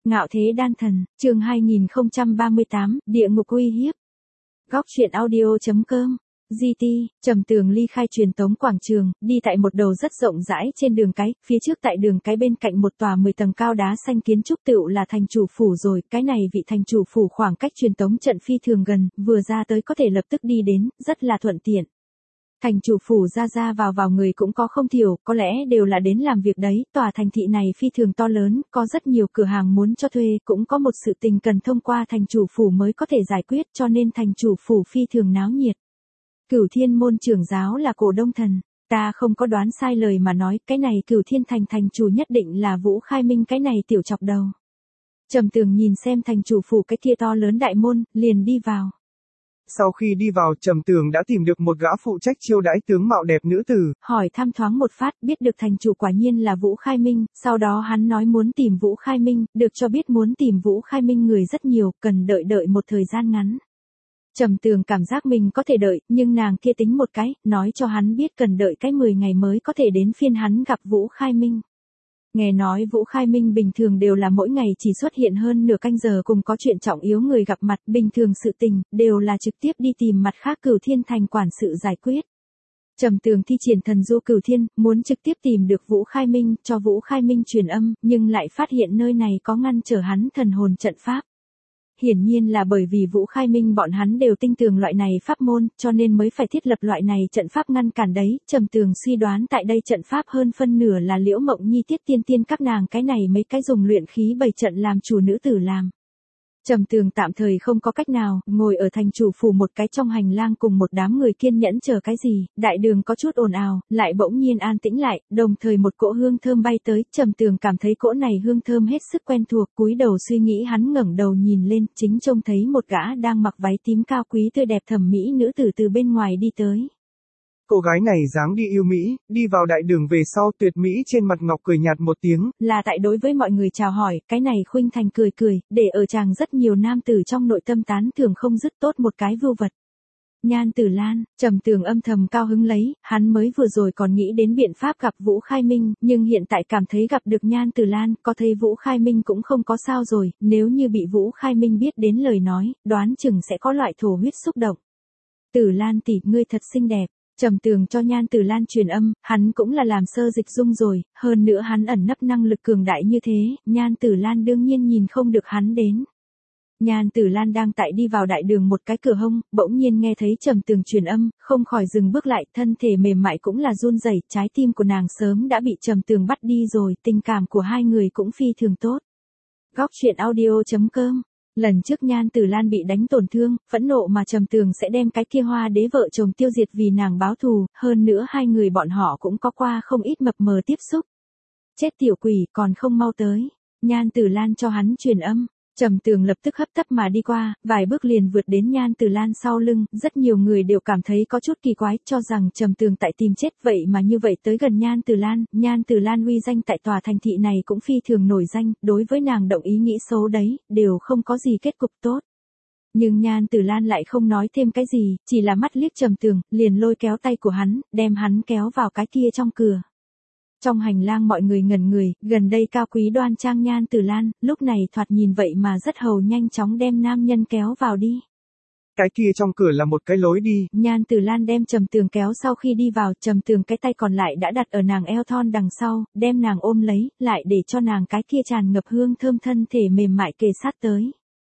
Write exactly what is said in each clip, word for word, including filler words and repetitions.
Ngạo thế đan thần, chương hai nghìn không trăm ba mươi tám, địa ngục uy hiếp. Góc truyện audio.com. giê tê, Trầm Tường ly khai truyền tống quảng trường, đi tại một đầu rất rộng rãi trên đường cái, phía trước tại đường cái bên cạnh một tòa mười tầng cao đá xanh kiến trúc tựu là thành chủ phủ rồi, cái này vị thành chủ phủ khoảng cách truyền tống trận phi thường gần, vừa ra tới có thể lập tức đi đến, rất là thuận tiện. Thành chủ phủ ra ra vào vào người cũng có không thiểu, có lẽ đều là đến làm việc đấy, tòa thành thị này phi thường to lớn, có rất nhiều cửa hàng muốn cho thuê, cũng có một sự tình cần thông qua thành chủ phủ mới có thể giải quyết, cho nên thành chủ phủ phi thường náo nhiệt. Cửu Thiên môn trưởng giáo là cổ đông thần, ta không có đoán sai lời mà nói, cái này Cửu Thiên thành thành chủ nhất định là Vũ Khai Minh cái này tiểu chọc đầu. Trầm Tường nhìn xem thành chủ phủ cái kia to lớn đại môn, liền đi vào. Sau khi đi vào, Trầm Tường đã tìm được một gã phụ trách chiêu đãi tướng mạo đẹp nữ tử. Hỏi thăm thoáng một phát, biết được thành chủ quả nhiên là Vũ Khai Minh, sau đó hắn nói muốn tìm Vũ Khai Minh, được cho biết muốn tìm Vũ Khai Minh người rất nhiều, cần đợi đợi một thời gian ngắn. Trầm Tường cảm giác mình có thể đợi, nhưng nàng kia tính một cái, nói cho hắn biết cần đợi cái mười ngày mới có thể đến phiên hắn gặp Vũ Khai Minh. Nghe nói Vũ Khai Minh bình thường đều là mỗi ngày chỉ xuất hiện hơn nửa canh giờ cùng có chuyện trọng yếu người gặp mặt, bình thường sự tình, đều là trực tiếp đi tìm mặt khác Cửu Thiên thành quản sự giải quyết. Trầm Tường thi triển thần du Cửu Thiên, muốn trực tiếp tìm được Vũ Khai Minh, cho Vũ Khai Minh truyền âm, nhưng lại phát hiện nơi này có ngăn trở hắn thần hồn trận pháp. Hiển nhiên là bởi vì Vũ Khai Minh bọn hắn đều tin tưởng loại này pháp môn, cho nên mới phải thiết lập loại này trận pháp ngăn cản đấy. Trầm Tường suy đoán tại đây trận pháp hơn phân nửa là Liễu Mộng Nhi Tiết Tiên Tiên các nàng cái này mấy cái dùng luyện khí bảy trận làm chủ nữ tử làm. Trầm Tường tạm thời không có cách nào, ngồi ở thành chủ phủ một cái trong hành lang cùng một đám người kiên nhẫn chờ cái gì, đại đường có chút ồn ào, lại bỗng nhiên an tĩnh lại, đồng thời một cỗ hương thơm bay tới, Trầm Tường cảm thấy cỗ này hương thơm hết sức quen thuộc, cúi đầu suy nghĩ hắn ngẩng đầu nhìn lên, chính trông thấy một gã đang mặc váy tím cao quý tươi đẹp thẩm mỹ nữ tử từ bên ngoài đi tới. Cô gái này dáng đi yêu mỹ, đi vào đại đường về sau tuyệt mỹ trên mặt ngọc cười nhạt một tiếng. Là tại đối với mọi người chào hỏi, cái này Khuynh Thành cười cười, để ở chàng rất nhiều nam tử trong nội tâm tán thường không dứt tốt một cái vưu vật. Nhan Tử Lan, Trầm Tường âm thầm cao hứng lấy, hắn mới vừa rồi còn nghĩ đến biện pháp gặp Vũ Khai Minh, nhưng hiện tại cảm thấy gặp được Nhan Tử Lan, có thấy Vũ Khai Minh cũng không có sao rồi, nếu như bị Vũ Khai Minh biết đến lời nói, đoán chừng sẽ có loại thổ huyết xúc động. Tử Lan tỷ, ngươi thật xinh đẹp. Trầm Tường cho Nhan Tử Lan truyền âm, hắn cũng là làm sơ dịch dung rồi, hơn nữa hắn ẩn nấp năng lực cường đại như thế, Nhan Tử Lan đương nhiên nhìn không được hắn đến. Nhan Tử Lan đang tại đi vào đại đường một cái cửa hông, bỗng nhiên nghe thấy Trầm Tường truyền âm, không khỏi dừng bước lại, thân thể mềm mại cũng là run rẩy, trái tim của nàng sớm đã bị Trầm Tường bắt đi rồi, tình cảm của hai người cũng phi thường tốt. Góc truyện audio.com. Lần trước Nhan Tử Lan bị đánh tổn thương, phẫn nộ mà Trầm Tường sẽ đem cái kia Hoa Đế vợ chồng tiêu diệt vì nàng báo thù, hơn nữa hai người bọn họ cũng có qua không ít mập mờ tiếp xúc. Chết tiểu quỷ, còn không mau tới. Nhan Tử Lan cho hắn truyền âm. Trầm Tường lập tức hấp tấp mà đi qua, vài bước liền vượt đến Nhan Tử Lan sau lưng, rất nhiều người đều cảm thấy có chút kỳ quái, cho rằng Trầm Tường tại tìm chết, vậy mà như vậy tới gần Nhan Tử Lan, Nhan Tử Lan uy danh tại tòa thành thị này cũng phi thường nổi danh, đối với nàng động ý nghĩ xấu đấy, đều không có gì kết cục tốt. Nhưng Nhan Tử Lan lại không nói thêm cái gì, chỉ là mắt liếc Trầm Tường, liền lôi kéo tay của hắn, đem hắn kéo vào cái kia trong cửa. Trong hành lang mọi người ngẩn người, gần đây cao quý đoan trang Nhan Tử Lan, lúc này thoạt nhìn vậy mà rất hầu nhanh chóng đem nam nhân kéo vào đi. Cái kia trong cửa là một cái lối đi. Nhan Tử Lan đem Trầm Tường kéo sau khi đi vào, Trầm Tường cái tay còn lại đã đặt ở nàng eo thon đằng sau, đem nàng ôm lấy, lại để cho nàng cái kia tràn ngập hương thơm thân thể mềm mại kề sát tới.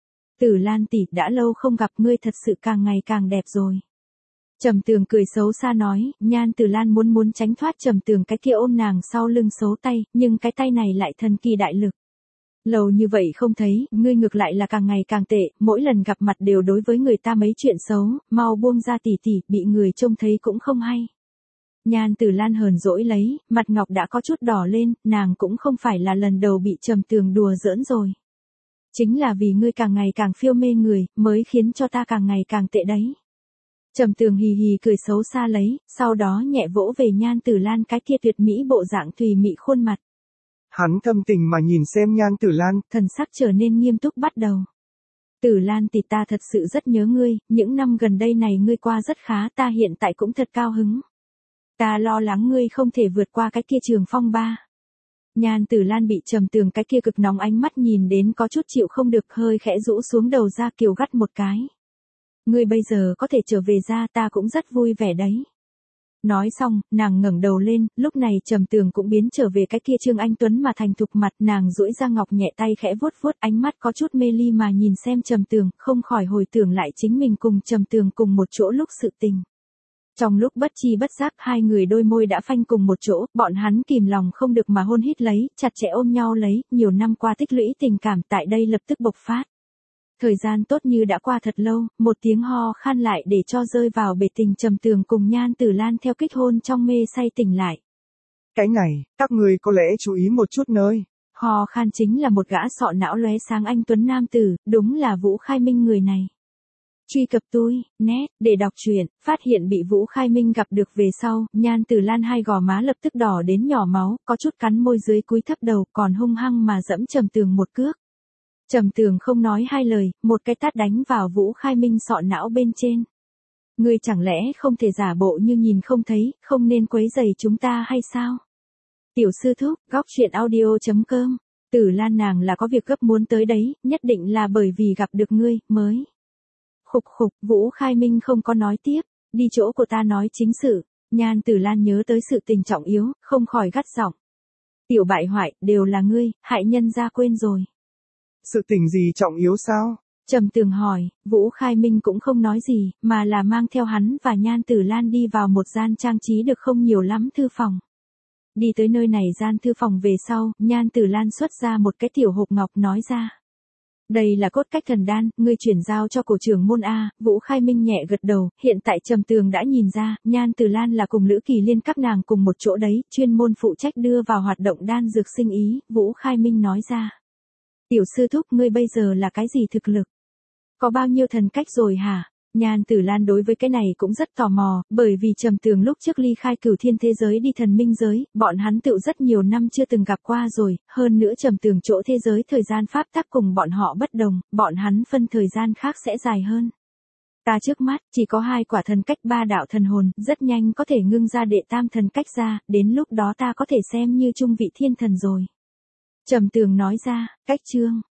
Tử Lan tỷ, đã lâu không gặp ngươi, thật sự càng ngày càng đẹp rồi. Trầm Tường cười xấu xa nói, Nhan Tử Lan muốn muốn tránh thoát Trầm Tường cái kia ôm nàng sau lưng xấu tay, nhưng cái tay này lại thần kỳ đại lực. Lâu như vậy không thấy, ngươi ngược lại là càng ngày càng tệ, mỗi lần gặp mặt đều đối với người ta mấy chuyện xấu, mau buông ra tỷ tỷ, bị người trông thấy cũng không hay. Nhan Tử Lan hờn dỗi lấy, mặt ngọc đã có chút đỏ lên, nàng cũng không phải là lần đầu bị Trầm Tường đùa giỡn rồi. Chính là vì ngươi càng ngày càng phiêu mê người, mới khiến cho ta càng ngày càng tệ đấy. Trầm Tường hì hì cười xấu xa lấy, sau đó nhẹ vỗ về Nhan Tử Lan cái kia tuyệt mỹ bộ dạng tùy mị khuôn mặt. Hắn thâm tình mà nhìn xem Nhan Tử Lan, thần sắc trở nên nghiêm túc bắt đầu. Tử Lan tỷ, ta thật sự rất nhớ ngươi, những năm gần đây này ngươi qua rất khá, ta hiện tại cũng thật cao hứng. Ta lo lắng ngươi không thể vượt qua cái kia trường phong ba. Nhan Tử Lan bị Trầm Tường cái kia cực nóng ánh mắt nhìn đến có chút chịu không được, hơi khẽ rũ xuống đầu ra kiều gắt một cái. Ngươi bây giờ có thể trở về ra, ta cũng rất vui vẻ đấy. Nói xong, nàng ngẩng đầu lên, lúc này Trầm Tường cũng biến trở về cái kia Trương Anh Tuấn mà thành thục mặt, nàng duỗi ra ngọc nhẹ tay khẽ vuốt vuốt, ánh mắt có chút mê ly mà nhìn xem Trầm Tường, không khỏi hồi tưởng lại chính mình cùng Trầm Tường cùng một chỗ lúc sự tình. Trong lúc bất chi bất giác hai người đôi môi đã phanh cùng một chỗ, bọn hắn kìm lòng không được mà hôn hít lấy, chặt chẽ ôm nhau lấy, nhiều năm qua tích lũy tình cảm tại đây lập tức bộc phát. Thời gian tốt như đã qua thật lâu, một tiếng ho khan lại để cho rơi vào bể tình Trầm Tường cùng Nhan Tử Lan theo kích hôn trong mê say tỉnh lại. Cái này, các người có lẽ chú ý một chút nơi. Ho khan chính là một gã sọ não lóe sáng anh tuấn nam tử, đúng là Vũ Khai Minh người này. Truy cập tôi, net, để đọc truyện, phát hiện bị Vũ Khai Minh gặp được về sau, Nhan Tử Lan hai gò má lập tức đỏ đến nhỏ máu, có chút cắn môi dưới cúi thấp đầu, còn hung hăng mà dẫm Trầm Tường một cước. Trầm Tường không nói hai lời, một cái tát đánh vào Vũ Khai Minh sọ não bên trên. Ngươi chẳng lẽ không thể giả bộ như nhìn không thấy, không nên quấy rầy chúng ta hay sao? Tiểu sư thúc, góc truyện audio chấm com. Tử Lan nàng là có việc gấp muốn tới đấy, nhất định là bởi vì gặp được ngươi, mới. Khục khục, Vũ Khai Minh không có nói tiếp, đi chỗ của ta nói chính sự. Nhan Tử Lan nhớ tới sự tình trọng yếu, không khỏi gắt giọng. Tiểu bại hoại, đều là ngươi, hại nhân ra quên rồi. Sự tình gì trọng yếu sao? Trầm Tường hỏi, Vũ Khai Minh cũng không nói gì, mà là mang theo hắn và Nhan Tử Lan đi vào một gian trang trí được không nhiều lắm thư phòng. Đi tới nơi này gian thư phòng về sau, Nhan Tử Lan xuất ra một cái tiểu hộp ngọc nói ra. Đây là cốt cách thần đan, ngươi chuyển giao cho cổ trưởng môn A. Vũ Khai Minh nhẹ gật đầu, hiện tại Trầm Tường đã nhìn ra, Nhan Tử Lan là cùng Lữ Kỳ Liên các nàng cùng một chỗ đấy, chuyên môn phụ trách đưa vào hoạt động đan dược sinh ý, Vũ Khai Minh nói ra. Tiểu sư thúc, ngươi bây giờ là cái gì thực lực? Có bao nhiêu thần cách rồi hả? Nhan Tử Lan đối với cái này cũng rất tò mò, bởi vì Trầm Tường lúc trước ly khai Cửu Thiên thế giới đi thần minh giới, bọn hắn tựu rất nhiều năm chưa từng gặp qua rồi, hơn nữa Trầm Tường chỗ thế giới thời gian pháp tắc cùng bọn họ bất đồng, bọn hắn phân thời gian khác sẽ dài hơn. Ta trước mắt, chỉ có hai quả thần cách ba đạo thần hồn, rất nhanh có thể ngưng ra đệ tam thần cách ra, đến lúc đó ta có thể xem như trung vị thiên thần rồi. Trầm Tường nói ra, cách chương.